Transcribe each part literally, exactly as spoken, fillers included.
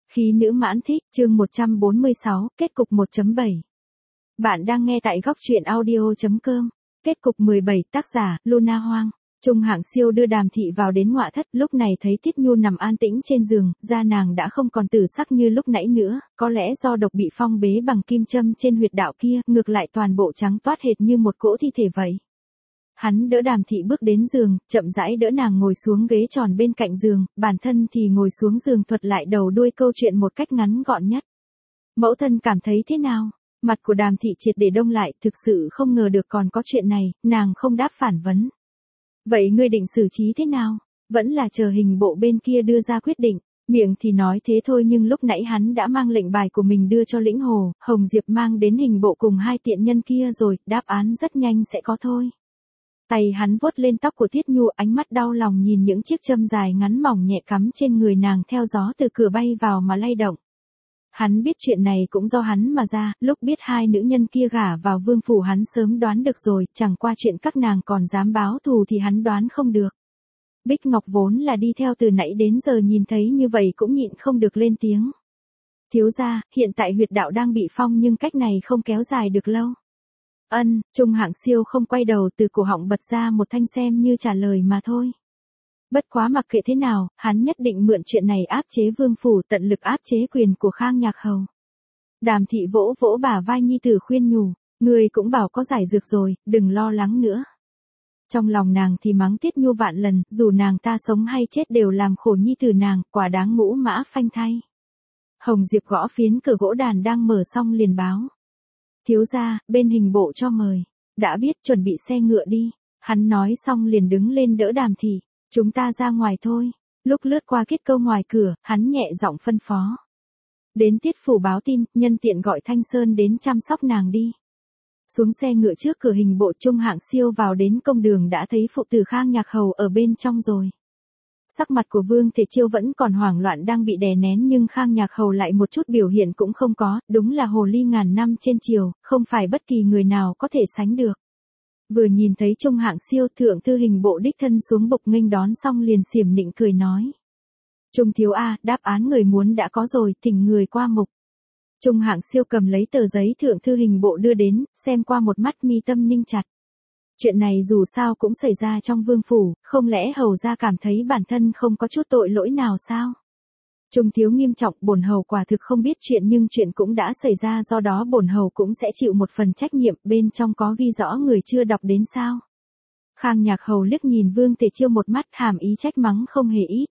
Khí nữ mãn thích, chương một trăm bốn mươi sáu, kết cục một chấm bảy. Bạn đang nghe tại góc truyện audio.com. Kết cục mười bảy, tác giả, Luna Hoang. Trung Hạng Siêu đưa Đàm Thị vào đến ngoại thất, lúc này thấy Tiết Nhu nằm an tĩnh trên giường, da nàng đã không còn tử sắc như lúc nãy nữa, có lẽ do độc bị phong bế bằng kim châm trên huyệt đạo kia, ngược lại toàn bộ trắng toát hệt như một cỗ thi thể vậy. Hắn đỡ Đàm Thị bước đến giường, chậm rãi đỡ nàng ngồi xuống ghế tròn bên cạnh giường, bản thân thì ngồi xuống giường thuật lại đầu đuôi câu chuyện một cách ngắn gọn nhất. Mẫu thân cảm thấy thế nào? Mặt của Đàm Thị triệt để đông lại, thực sự không ngờ được còn có chuyện này, nàng không đáp phản vấn. Vậy ngươi định xử trí thế nào? Vẫn là chờ hình bộ bên kia đưa ra quyết định. Miệng thì nói thế thôi nhưng lúc nãy hắn đã mang lệnh bài của mình đưa cho Lĩnh Hồ, Hồng Diệp mang đến hình bộ cùng hai tiện nhân kia rồi, đáp án rất nhanh sẽ có thôi. Tay hắn vuốt lên tóc của Tiết Nhu, ánh mắt đau lòng nhìn những chiếc châm dài ngắn mỏng nhẹ cắm trên người nàng theo gió từ cửa bay vào mà lay động. Hắn biết chuyện này cũng do hắn mà ra, lúc biết hai nữ nhân kia gả vào vương phủ hắn sớm đoán được rồi, chẳng qua chuyện các nàng còn dám báo thù thì hắn đoán không được. Bích Ngọc vốn là đi theo từ nãy đến giờ nhìn thấy như vậy cũng nhịn không được lên tiếng. Thiếu gia, hiện tại huyệt đạo đang bị phong nhưng cách này không kéo dài được lâu. Ân, Trung Hạng Siêu không quay đầu từ cổ họng bật ra một thanh xem như trả lời mà thôi. Bất quá mặc kệ thế nào, hắn nhất định mượn chuyện này áp chế vương phủ, tận lực áp chế quyền của Khang Nhạc Hầu. Đàm Thị vỗ vỗ bả vai nhi tử khuyên nhủ, người cũng bảo có giải dược rồi, đừng lo lắng nữa. Trong lòng nàng thì mắng Tiết Nhu vạn lần, dù nàng ta sống hay chết đều làm khổ nhi tử nàng, quả đáng ngũ mã phanh thay. Hồng Diệp gõ phiến cửa gỗ đàn đang mở xong liền báo. Thiếu gia, bên hình bộ cho mời. Đã biết, chuẩn bị xe ngựa đi. Hắn nói xong liền đứng lên đỡ Đàm Thị. Chúng ta ra ngoài thôi. Lúc lướt qua kết câu ngoài cửa, hắn nhẹ giọng phân phó. Đến Tiết phủ báo tin, nhân tiện gọi Thanh Sơn đến chăm sóc nàng đi. Xuống xe ngựa trước cửa hình bộ, Trung Hạng Siêu vào đến công đường đã thấy phụ tử Khang Nhạc Hầu ở bên trong rồi. Sắc mặt của Vương Thể Chiêu vẫn còn hoảng loạn đang bị đè nén nhưng Khang Nhạc Hầu lại một chút biểu hiện cũng không có, đúng là hồ ly ngàn năm trên triều, không phải bất kỳ người nào có thể sánh được. Vừa nhìn thấy Trung Hạng Siêu, thượng thư hình bộ đích thân xuống bục nghênh đón xong liền xiểm nịnh cười nói. Trung thiếu a, đáp án người muốn đã có rồi, thỉnh người qua mục. Trung Hạng Siêu cầm lấy tờ giấy thượng thư hình bộ đưa đến, xem qua một mắt mi tâm ninh chặt. Chuyện này dù sao cũng xảy ra trong vương phủ, không lẽ hầu gia cảm thấy bản thân không có chút tội lỗi nào sao? Trung thiếu nghiêm trọng, bổn hầu quả thực không biết chuyện nhưng chuyện cũng đã xảy ra do đó bổn hầu cũng sẽ chịu một phần trách nhiệm, bên trong có ghi rõ người chưa đọc đến sao? Khang Nhạc Hầu liếc nhìn Vương Thể Chiêu một mắt hàm ý trách mắng không hề ít.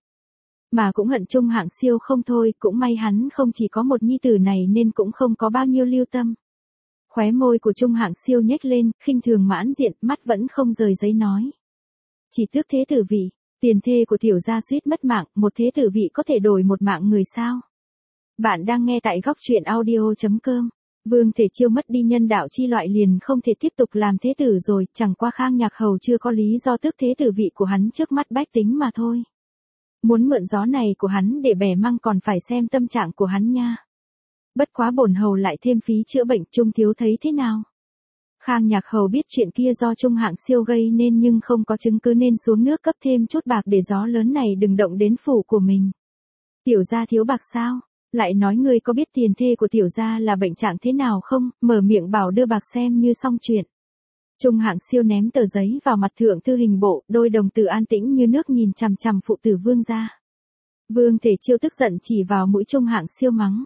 Mà cũng hận Trung Hạng Siêu không thôi, cũng may hắn không chỉ có một nhi tử này nên cũng không có bao nhiêu lưu tâm. Khóe môi của Trung Hạng Siêu nhếch lên, khinh thường mãn diện, mắt vẫn không rời giấy nói. Chỉ tước thế tử vị, tiền thê của tiểu gia suýt mất mạng, một thế tử vị có thể đổi một mạng người sao? Bạn đang nghe tại góc truyện audio.com. Vương Thể Chiêu mất đi nhân đạo chi loại liền không thể tiếp tục làm thế tử rồi, chẳng qua Khang Nhạc Hầu chưa có lý do tước thế tử vị của hắn trước mắt bách tính mà thôi. Muốn mượn gió này của hắn để bẻ măng còn phải xem tâm trạng của hắn nha. Bất quá bổn hầu lại thêm phí chữa bệnh, Trung thiếu thấy thế nào? Khang Nhạc Hầu biết chuyện kia do Trung Hạng Siêu gây nên nhưng không có chứng cứ nên xuống nước cấp thêm chút bạc để gió lớn này đừng động đến phủ của mình. Tiểu gia thiếu bạc sao? Lại nói ngươi có biết tiền thê của tiểu gia là bệnh trạng thế nào không? Mở miệng bảo đưa bạc xem như xong chuyện. Trung Hạng Siêu ném tờ giấy vào mặt thượng thư hình bộ, đôi đồng tử an tĩnh như nước nhìn chằm chằm phụ tử Vương gia. Vương Thể Chiêu tức giận chỉ vào mũi Trung Hạng Siêu mắng.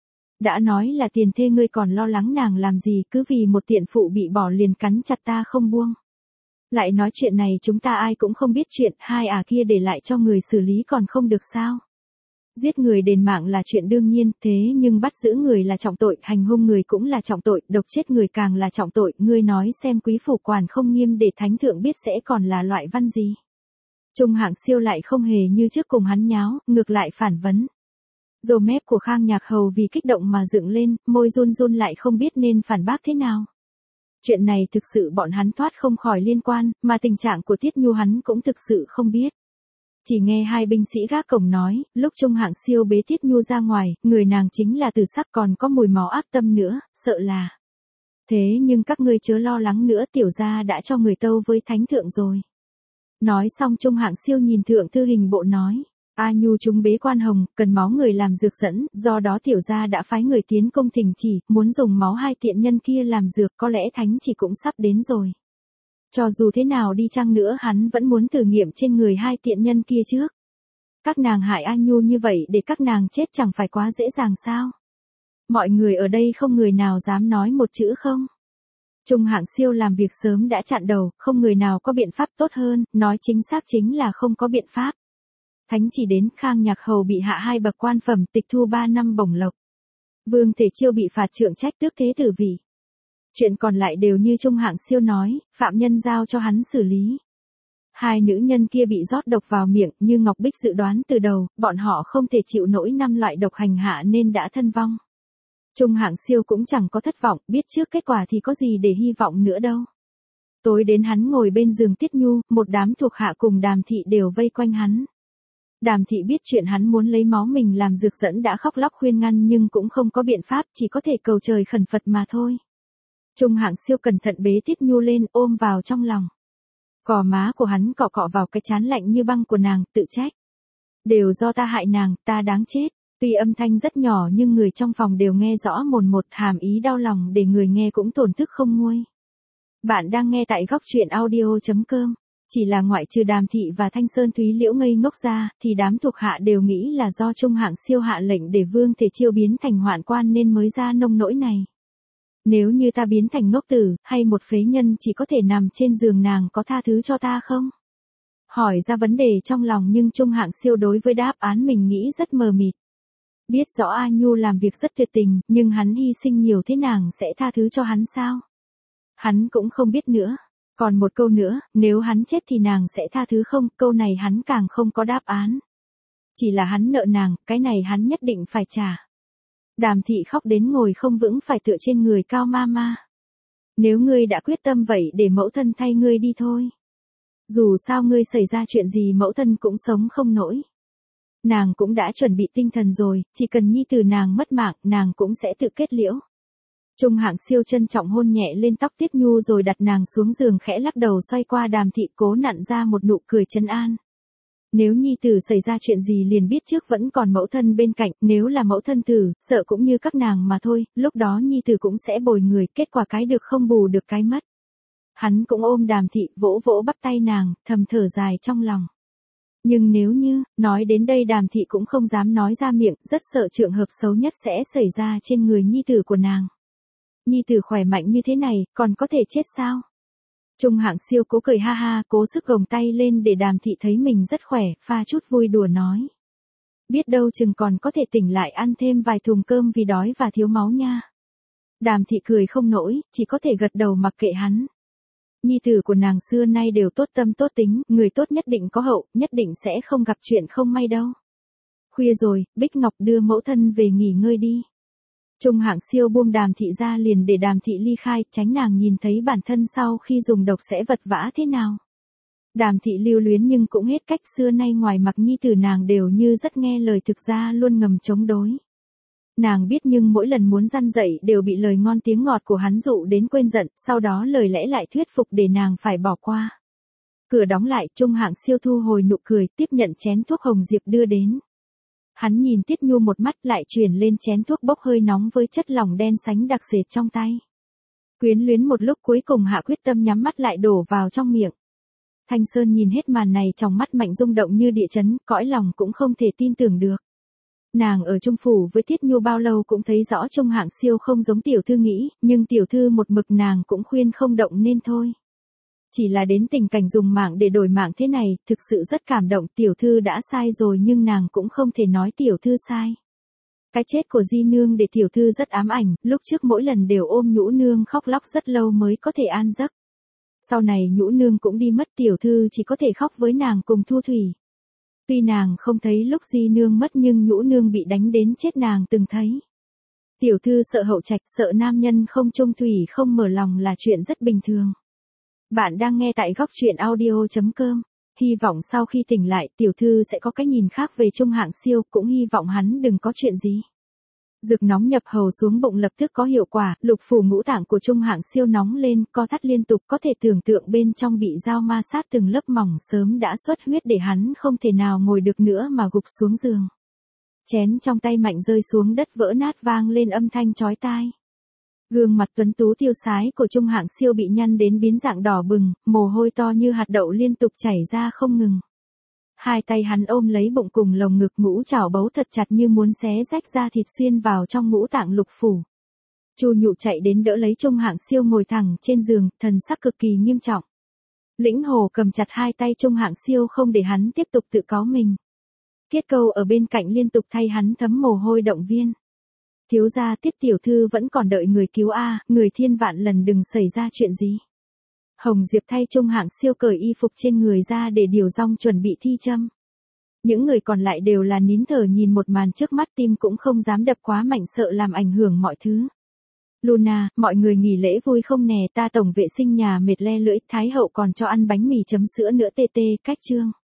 Đã nói là tiền thê ngươi còn lo lắng nàng làm gì, cứ vì một tiện phụ bị bỏ liền cắn chặt ta không buông. Lại nói chuyện này chúng ta ai cũng không biết chuyện, hai ả kia để lại cho người xử lý còn không được sao? Giết người đền mạng là chuyện đương nhiên, thế nhưng bắt giữ người là trọng tội, hành hung người cũng là trọng tội, độc chết người càng là trọng tội, ngươi nói xem quý phủ quản không nghiêm để thánh thượng biết sẽ còn là loại văn gì. Trung Hạng Siêu lại không hề như trước cùng hắn nháo, ngược lại phản vấn. Râu mép của Khang Nhạc Hầu vì kích động mà dựng lên, môi run run lại không biết nên phản bác thế nào. Chuyện này thực sự bọn hắn thoát không khỏi liên quan, mà tình trạng của Tiết Nhu hắn cũng thực sự không biết. Chỉ nghe hai binh sĩ gác cổng nói, lúc Trung Hạng Siêu bế Tiết Nhu ra ngoài, người nàng chính là Từ Sắc còn có mùi máu ác tâm nữa, sợ là. Thế nhưng các ngươi chớ lo lắng nữa, tiểu gia đã cho người tâu với thánh thượng rồi. Nói xong Trung Hạng Siêu nhìn thượng thư hình bộ nói, A Nhu chúng bế quan hồng, cần máu người làm dược dẫn, do đó tiểu gia đã phái người tiến công thỉnh chỉ, muốn dùng máu hai tiện nhân kia làm dược, có lẽ thánh chỉ cũng sắp đến rồi. Cho dù thế nào đi chăng nữa hắn vẫn muốn thử nghiệm trên người hai tiện nhân kia trước. Các nàng hại A Nhu như vậy để các nàng chết chẳng phải quá dễ dàng sao? Mọi người ở đây không người nào dám nói một chữ không? Trung Hạng Siêu làm việc sớm đã chặn đầu, không người nào có biện pháp tốt hơn, nói chính xác chính là không có biện pháp. Thánh chỉ đến, Khang Nhạc Hầu bị hạ hai bậc quan phẩm, tịch thu ba năm bổng lộc. Vương Thể Chiêu bị phạt trượng trách tước thế tử vị. Chuyện còn lại đều như Trung Hạng Siêu nói, phạm nhân giao cho hắn xử lý. Hai nữ nhân kia bị rót độc vào miệng, như Ngọc Bích dự đoán từ đầu, bọn họ không thể chịu nổi năm loại độc hành hạ nên đã thân vong. Trung Hạng Siêu cũng chẳng có thất vọng, biết trước kết quả thì có gì để hy vọng nữa đâu. Tối đến hắn ngồi bên giường Tiết Nhu, một đám thuộc hạ cùng Đàm Thị đều vây quanh hắn. Đàm Thị biết chuyện hắn muốn lấy máu mình làm dược dẫn đã khóc lóc khuyên ngăn nhưng cũng không có biện pháp, chỉ có thể cầu trời khẩn Phật mà thôi. Trung Hạng Siêu cẩn thận bế Tiết Nhu lên, ôm vào trong lòng. Cò má của hắn cọ cọ vào cái trán lạnh như băng của nàng, tự trách. Đều do ta hại nàng, ta đáng chết. Tuy âm thanh rất nhỏ nhưng người trong phòng đều nghe rõ mồn một, hàm ý đau lòng để người nghe cũng tổn thức không nguôi. Bạn đang nghe tại góc truyện audio chấm com. Chỉ là ngoại trừ Đàm Thị và Thanh Sơn Thúy Liễu ngây ngốc ra, thì đám thuộc hạ đều nghĩ là do Trung Hạng Siêu hạ lệnh để Vương Thể Chiêu biến thành hoạn quan nên mới ra nông nỗi này. Nếu như ta biến thành ngốc tử, hay một phế nhân chỉ có thể nằm trên giường nàng có tha thứ cho ta không? Hỏi ra vấn đề trong lòng nhưng Trung Hạng Siêu đối với đáp án mình nghĩ rất mờ mịt. Biết rõ A Nhu làm việc rất tuyệt tình, nhưng hắn hy sinh nhiều thế nàng sẽ tha thứ cho hắn sao? Hắn cũng không biết nữa. Còn một câu nữa, nếu hắn chết thì nàng sẽ tha thứ không? Câu này hắn càng không có đáp án. Chỉ là hắn nợ nàng, cái này hắn nhất định phải trả. Đàm Thị khóc đến ngồi không vững phải tựa trên người Cao ma ma. Nếu ngươi đã quyết tâm vậy để mẫu thân thay ngươi đi thôi. Dù sao ngươi xảy ra chuyện gì mẫu thân cũng sống không nổi. Nàng cũng đã chuẩn bị tinh thần rồi, chỉ cần nhi tử nàng mất mạng, nàng cũng sẽ tự kết liễu. Trung Hạng Siêu trân trọng hôn nhẹ lên tóc Tiết Nhu rồi đặt nàng xuống giường khẽ lắc đầu xoay qua Đàm Thị cố nặn ra một nụ cười trấn an. Nếu nhi tử xảy ra chuyện gì liền biết trước vẫn còn mẫu thân bên cạnh, nếu là mẫu thân tử, sợ cũng như các nàng mà thôi, lúc đó nhi tử cũng sẽ bồi người, kết quả cái được không bù được cái mất. Hắn cũng ôm Đàm Thị, vỗ vỗ bắp tay nàng, thầm thở dài trong lòng. Nhưng nếu như, nói đến đây Đàm Thị cũng không dám nói ra miệng, rất sợ trường hợp xấu nhất sẽ xảy ra trên người nhi tử của nàng. Nhi tử khỏe mạnh như thế này, còn có thể chết sao? Trung Hạng Siêu cố cười ha ha, cố sức gồng tay lên để Đàm Thị thấy mình rất khỏe, pha chút vui đùa nói. Biết đâu chừng còn có thể tỉnh lại ăn thêm vài thùng cơm vì đói và thiếu máu nha. Đàm Thị cười không nổi, chỉ có thể gật đầu mặc kệ hắn. Nhi tử của nàng xưa nay đều tốt tâm tốt tính, người tốt nhất định có hậu, nhất định sẽ không gặp chuyện không may đâu. Khuya rồi, Bích Ngọc đưa mẫu thân về nghỉ ngơi đi. Trung Hạng Siêu buông Đàm Thị ra liền để Đàm Thị ly khai, tránh nàng nhìn thấy bản thân sau khi dùng độc sẽ vật vã thế nào. Đàm Thị lưu luyến nhưng cũng hết cách, xưa nay ngoài mặt nhi tử nàng đều như rất nghe lời, thực ra luôn ngầm chống đối. Nàng biết nhưng mỗi lần muốn răn dậy đều bị lời ngon tiếng ngọt của hắn dụ đến quên giận, sau đó lời lẽ lại thuyết phục để nàng phải bỏ qua. Cửa đóng lại, Trung Hạng Siêu thu hồi nụ cười, tiếp nhận chén thuốc hồng diệp đưa đến. Hắn nhìn Tiết Nhu một mắt lại chuyển lên chén thuốc bốc hơi nóng với chất lỏng đen sánh đặc sệt trong tay. Quyến luyến một lúc cuối cùng hạ quyết tâm nhắm mắt lại đổ vào trong miệng. Thanh Sơn nhìn hết màn này trong mắt mạnh rung động như địa chấn, cõi lòng cũng không thể tin tưởng được. Nàng ở Trung phủ với Tiết Nhu bao lâu cũng thấy rõ Trung Hạng Siêu không giống tiểu thư nghĩ, nhưng tiểu thư một mực nàng cũng khuyên không động nên thôi. Chỉ là đến tình cảnh dùng mạng để đổi mạng thế này, thực sự rất cảm động, tiểu thư đã sai rồi nhưng nàng cũng không thể nói tiểu thư sai. Cái chết của Di Nương để tiểu thư rất ám ảnh, lúc trước mỗi lần đều ôm Nhũ Nương khóc lóc rất lâu mới có thể an giấc. Sau này Nhũ Nương cũng đi mất, tiểu thư chỉ có thể khóc với nàng cùng Thu Thủy. Tuy nàng không thấy lúc Di Nương mất nhưng Nhũ Nương bị đánh đến chết nàng từng thấy. Tiểu thư sợ hậu trạch, sợ nam nhân không trung thủy không mở lòng là chuyện rất bình thường. Bạn đang nghe tại góc truyện audio chấm com. Hy vọng sau khi tỉnh lại tiểu thư sẽ có cái nhìn khác về Trung Hạng Siêu, cũng hy vọng hắn đừng có chuyện gì. Dược nóng nhập hầu xuống bụng lập tức có hiệu quả, lục phủ ngũ tạng của Trung Hạng Siêu nóng lên, co thắt liên tục, có thể tưởng tượng bên trong bị dao ma sát từng lớp mỏng sớm đã xuất huyết để hắn không thể nào ngồi được nữa mà gục xuống giường. Chén trong tay mạnh rơi xuống đất vỡ nát vang lên âm thanh chói tai. Gương mặt tuấn tú tiêu sái của Trung Hạng Siêu bị nhăn đến biến dạng đỏ bừng, mồ hôi to như hạt đậu liên tục chảy ra không ngừng. Hai tay hắn ôm lấy bụng cùng lồng ngực, ngũ trảo bấu thật chặt như muốn xé rách da thịt xuyên vào trong ngũ tạng lục phủ. Chu Nhụ chạy đến đỡ lấy Trung Hạng Siêu ngồi thẳng trên giường, thần sắc cực kỳ nghiêm trọng. Lĩnh Hồ cầm chặt hai tay Trung Hạng Siêu không để hắn tiếp tục tự cáu mình. Tiết Câu ở bên cạnh liên tục thay hắn thấm mồ hôi động viên. Thiếu gia, Tiết tiểu thư vẫn còn đợi người cứu a, người thiên vạn lần đừng xảy ra chuyện gì. Hồng Diệp thay Trung Hạng Siêu cởi y phục trên người ra để điều dong chuẩn bị thi châm. Những người còn lại đều là nín thở nhìn một màn trước mắt, tim cũng không dám đập quá mạnh sợ làm ảnh hưởng mọi thứ. Luna, mọi người nghỉ lễ vui không nè, ta tổng vệ sinh nhà mệt le lưỡi, Thái hậu còn cho ăn bánh mì chấm sữa nữa tê tê, cách chương.